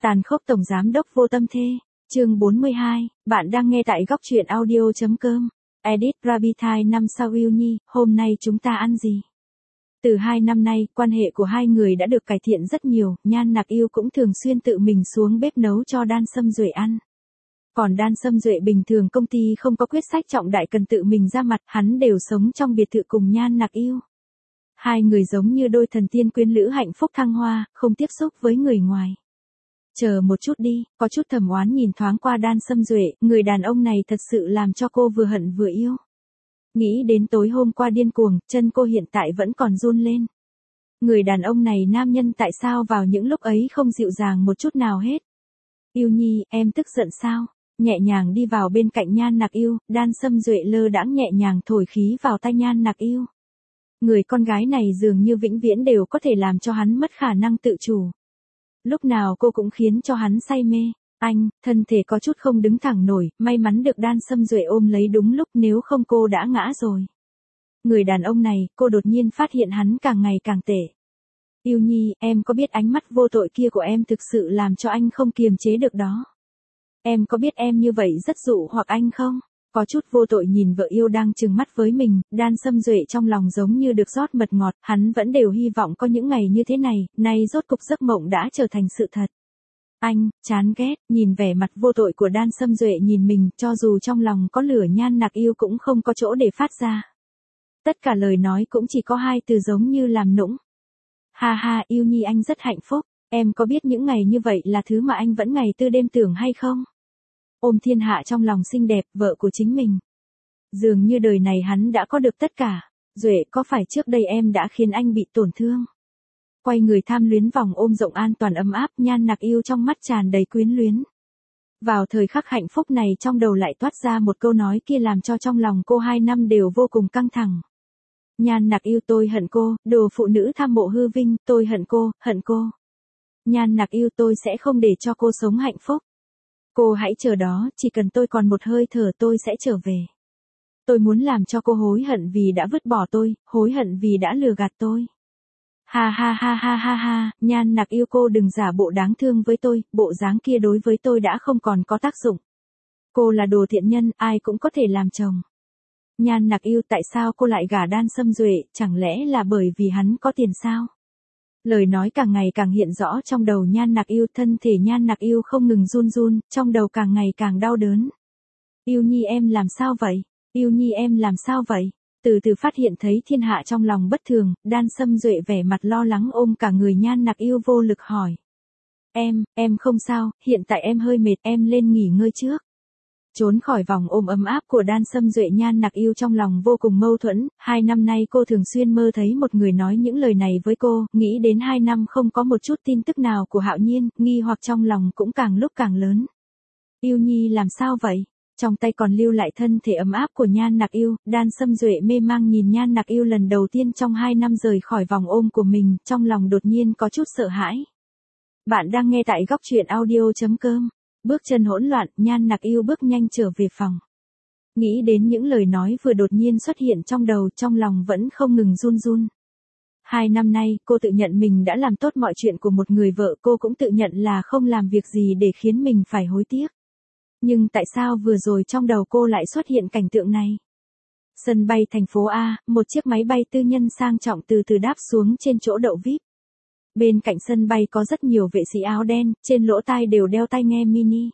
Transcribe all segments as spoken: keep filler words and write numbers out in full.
Tàn khốc tổng giám đốc vô tâm thê, chương bốn mươi hai, bạn đang nghe tại góc truyện audio.com. Edit Rabbit năm sau yêu nhi, hôm nay chúng ta ăn gì? Từ hai năm nay, quan hệ của hai người đã được cải thiện rất nhiều, Nhan Nặc Yêu cũng thường xuyên tự mình xuống bếp nấu cho Đan Sâm Duệ ăn. Còn Đan Sâm Duệ bình thường công ty không có quyết sách trọng đại cần tự mình ra mặt, hắn đều sống trong biệt thự cùng Nhan Nặc Yêu. Hai người giống như đôi thần tiên quyến lữ hạnh phúc thăng hoa, không tiếp xúc với người ngoài. Chờ một chút đi, có chút thầm oán nhìn thoáng qua Đan Sâm Duệ, người đàn ông này thật sự làm cho cô vừa hận vừa yêu. Nghĩ đến tối hôm qua điên cuồng, chân cô hiện tại vẫn còn run lên. Người đàn ông này nam nhân tại sao vào những lúc ấy không dịu dàng một chút nào hết. Yêu nhi, em tức giận sao? Nhẹ nhàng đi vào bên cạnh Nhan Nặc Yêu, Đan Sâm Duệ lơ đãng nhẹ nhàng thổi khí vào tai Nhan Nặc Yêu. Người con gái này dường như vĩnh viễn đều có thể làm cho hắn mất khả năng tự chủ. Lúc nào cô cũng khiến cho hắn say mê. Anh, thân thể có chút không đứng thẳng nổi, may mắn được Đan Sâm Duệ ôm lấy đúng lúc, nếu không cô đã ngã rồi. Người đàn ông này, cô đột nhiên phát hiện hắn càng ngày càng tệ. Yêu nhi, em có biết ánh mắt vô tội kia của em thực sự làm cho anh không kiềm chế được đó. Em có biết em như vậy rất dụ hoặc anh không? Có chút vô tội nhìn vợ yêu đang trừng mắt với mình, Đan Sâm Duệ trong lòng giống như được rót mật ngọt, hắn vẫn đều hy vọng có những ngày như thế này, nay rốt cục giấc mộng đã trở thành sự thật. Anh, chán ghét, nhìn vẻ mặt vô tội của Đan Sâm Duệ nhìn mình, cho dù trong lòng có lửa Nhan Nặc Yêu cũng không có chỗ để phát ra. Tất cả lời nói cũng chỉ có hai từ giống như làm nũng. Ha ha, yêu nhi anh rất hạnh phúc, em có biết những ngày như vậy là thứ mà anh vẫn ngày tư đêm tưởng hay không? Ôm thiên hạ trong lòng xinh đẹp, vợ của chính mình. Dường như đời này hắn đã có được tất cả. Duệ, có phải trước đây em đã khiến anh bị tổn thương? Quay người tham luyến vòng ôm rộng an toàn ấm áp, Nhan Nặc Yêu trong mắt tràn đầy quyến luyến. Vào thời khắc hạnh phúc này trong đầu lại toát ra một câu nói kia làm cho trong lòng cô hai năm đều vô cùng căng thẳng. Nhan Nặc Yêu, tôi hận cô, đồ phụ nữ tham mộ hư vinh, tôi hận cô, hận cô. Nhan Nặc Yêu, tôi sẽ không để cho cô sống hạnh phúc. Cô hãy chờ đó, chỉ cần tôi còn một hơi thở tôi sẽ trở về. Tôi muốn làm cho cô hối hận vì đã vứt bỏ tôi, hối hận vì đã lừa gạt tôi. Ha ha ha ha ha ha, Nhan Nặc Yêu, cô đừng giả bộ đáng thương với tôi, bộ dáng kia đối với tôi đã không còn có tác dụng. Cô là đồ thiện nhân, ai cũng có thể làm chồng. Nhan Nặc Yêu, tại sao cô lại gả Đan Sâm Duệ, chẳng lẽ là bởi vì hắn có tiền sao? Lời nói càng ngày càng hiện rõ trong đầu Nhan Nặc Yêu, thân thể Nhan Nặc Yêu không ngừng run run, trong đầu càng ngày càng đau đớn. Yêu nhi em làm sao vậy? Yêu nhi em làm sao vậy? Từ từ phát hiện thấy thiên hạ trong lòng bất thường, Đan Sâm Duệ vẻ mặt lo lắng ôm cả người Nhan Nặc Yêu vô lực hỏi. Em, em không sao, hiện tại em hơi mệt, em lên nghỉ ngơi trước. Trốn khỏi vòng ôm ấm áp của Đan Sâm Duệ, Nhan Nặc Yêu trong lòng vô cùng mâu thuẫn, hai năm nay cô thường xuyên mơ thấy một người nói những lời này với cô, nghĩ đến hai năm không có một chút tin tức nào của Hạo Nhiên, nghi hoặc trong lòng cũng càng lúc càng lớn. Yêu nhi làm sao vậy? Trong tay còn lưu lại thân thể ấm áp của Nhan Nặc Yêu, Đan Sâm Duệ mê mang nhìn Nhan Nặc Yêu lần đầu tiên trong hai năm rời khỏi vòng ôm của mình, trong lòng đột nhiên có chút sợ hãi. Bạn đang nghe tại góc truyện audio.com. Bước chân hỗn loạn, Nhan Nặc Yêu bước nhanh trở về phòng. Nghĩ đến những lời nói vừa đột nhiên xuất hiện trong đầu, trong lòng vẫn không ngừng run run. Hai năm nay, cô tự nhận mình đã làm tốt mọi chuyện của một người vợ, cô cũng tự nhận là không làm việc gì để khiến mình phải hối tiếc. Nhưng tại sao vừa rồi trong đầu cô lại xuất hiện cảnh tượng này? Sân bay thành phố A, một chiếc máy bay tư nhân sang trọng từ từ đáp xuống trên chỗ đậu vi ai pi. Bên cạnh sân bay có rất nhiều vệ sĩ áo đen, trên lỗ tai đều đeo tai nghe mini.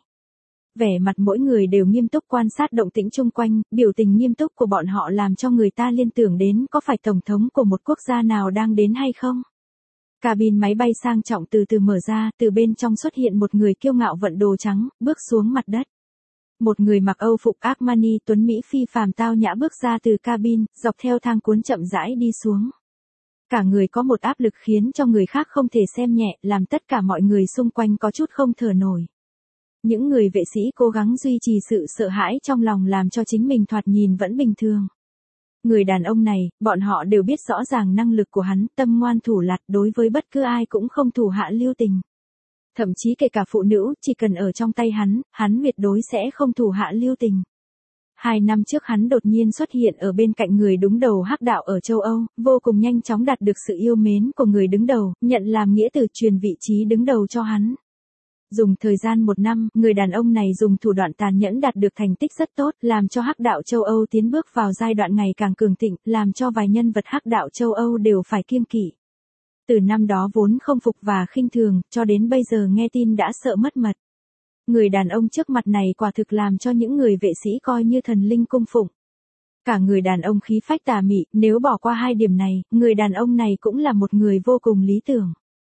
Vẻ mặt mỗi người đều nghiêm túc quan sát động tĩnh chung quanh, biểu tình nghiêm túc của bọn họ làm cho người ta liên tưởng đến có phải tổng thống của một quốc gia nào đang đến hay không. Cabin máy bay sang trọng từ từ mở ra, từ bên trong xuất hiện một người kiêu ngạo vận đồ trắng, bước xuống mặt đất. Một người mặc Âu phục Armani tuấn Mỹ phi phàm tao nhã bước ra từ cabin, dọc theo thang cuốn chậm rãi đi xuống. Cả người có một áp lực khiến cho người khác không thể xem nhẹ, làm tất cả mọi người xung quanh có chút không thở nổi. Những người vệ sĩ cố gắng duy trì sự sợ hãi trong lòng làm cho chính mình thoạt nhìn vẫn bình thường. Người đàn ông này, bọn họ đều biết rõ ràng năng lực của hắn, tâm ngoan thủ lạt, đối với bất cứ ai cũng không thủ hạ lưu tình. Thậm chí kể cả phụ nữ, chỉ cần ở trong tay hắn, hắn tuyệt đối sẽ không thủ hạ lưu tình. Hai năm trước hắn đột nhiên xuất hiện ở bên cạnh người đứng đầu hắc đạo ở châu Âu, vô cùng nhanh chóng đạt được sự yêu mến của người đứng đầu, nhận làm nghĩa tử truyền vị trí đứng đầu cho hắn. Dùng thời gian một năm, người đàn ông này dùng thủ đoạn tàn nhẫn đạt được thành tích rất tốt, làm cho hắc đạo châu Âu tiến bước vào giai đoạn ngày càng cường thịnh, làm cho vài nhân vật hắc đạo châu Âu đều phải kiêng kỵ. Từ năm đó vốn không phục và khinh thường, cho đến bây giờ nghe tin đã sợ mất mật. Người đàn ông trước mặt này quả thực làm cho những người vệ sĩ coi như thần linh cung phụng. Cả người đàn ông khí phách tà mị, nếu bỏ qua hai điểm này, người đàn ông này cũng là một người vô cùng lý tưởng.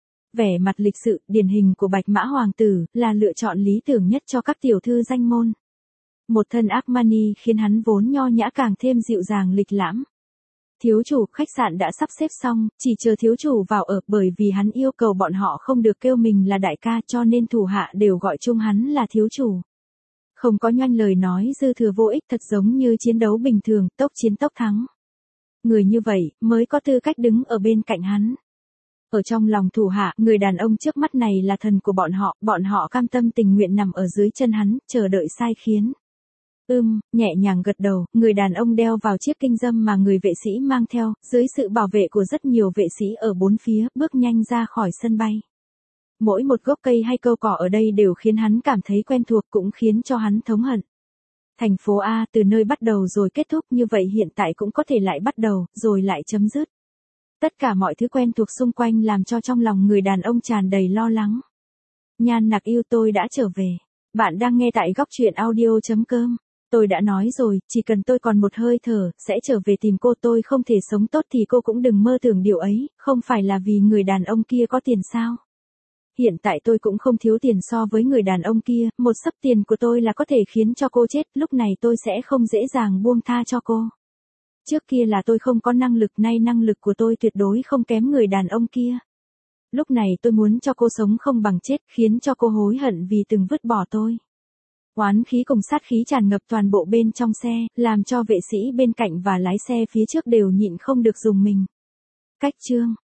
Vẻ mặt lịch sự, điển hình của Bạch Mã Hoàng tử, là lựa chọn lý tưởng nhất cho các tiểu thư danh môn. Một thân Armani khiến hắn vốn nho nhã càng thêm dịu dàng lịch lãm. Thiếu chủ khách sạn đã sắp xếp xong, chỉ chờ thiếu chủ vào ở, bởi vì hắn yêu cầu bọn họ không được kêu mình là đại ca, cho nên thủ hạ đều gọi chung hắn là thiếu chủ. Không có nhoanh lời nói dư thừa vô ích, thật giống như chiến đấu bình thường, tốc chiến tốc thắng. Người như vậy, mới có tư cách đứng ở bên cạnh hắn. Ở trong lòng thủ hạ, người đàn ông trước mắt này là thần của bọn họ, bọn họ cam tâm tình nguyện nằm ở dưới chân hắn, chờ đợi sai khiến. Ưm, nhẹ nhàng gật đầu, người đàn ông đeo vào chiếc kinh dâm mà người vệ sĩ mang theo, dưới sự bảo vệ của rất nhiều vệ sĩ ở bốn phía, bước nhanh ra khỏi sân bay. Mỗi một gốc cây hay câu cỏ ở đây đều khiến hắn cảm thấy quen thuộc, cũng khiến cho hắn thống hận. Thành phố A từ nơi bắt đầu rồi kết thúc, như vậy hiện tại cũng có thể lại bắt đầu, rồi lại chấm dứt. Tất cả mọi thứ quen thuộc xung quanh làm cho trong lòng người đàn ông tràn đầy lo lắng. Nhan Nặc yêu tôi đã trở về. Bạn đang nghe tại góc truyện audio chấm com. Tôi đã nói rồi, chỉ cần tôi còn một hơi thở, sẽ trở về tìm cô, tôi không thể sống tốt thì cô cũng đừng mơ tưởng điều ấy, không phải là vì người đàn ông kia có tiền sao? Hiện tại tôi cũng không thiếu tiền so với người đàn ông kia, một xấp tiền của tôi là có thể khiến cho cô chết, lúc này tôi sẽ không dễ dàng buông tha cho cô. Trước kia là tôi không có năng lực, nay năng lực của tôi tuyệt đối không kém người đàn ông kia. Lúc này tôi muốn cho cô sống không bằng chết, khiến cho cô hối hận vì từng vứt bỏ tôi. Oán khí cùng sát khí tràn ngập toàn bộ bên trong xe, làm cho vệ sĩ bên cạnh và lái xe phía trước đều nhịn không được dùng mình. Cách chương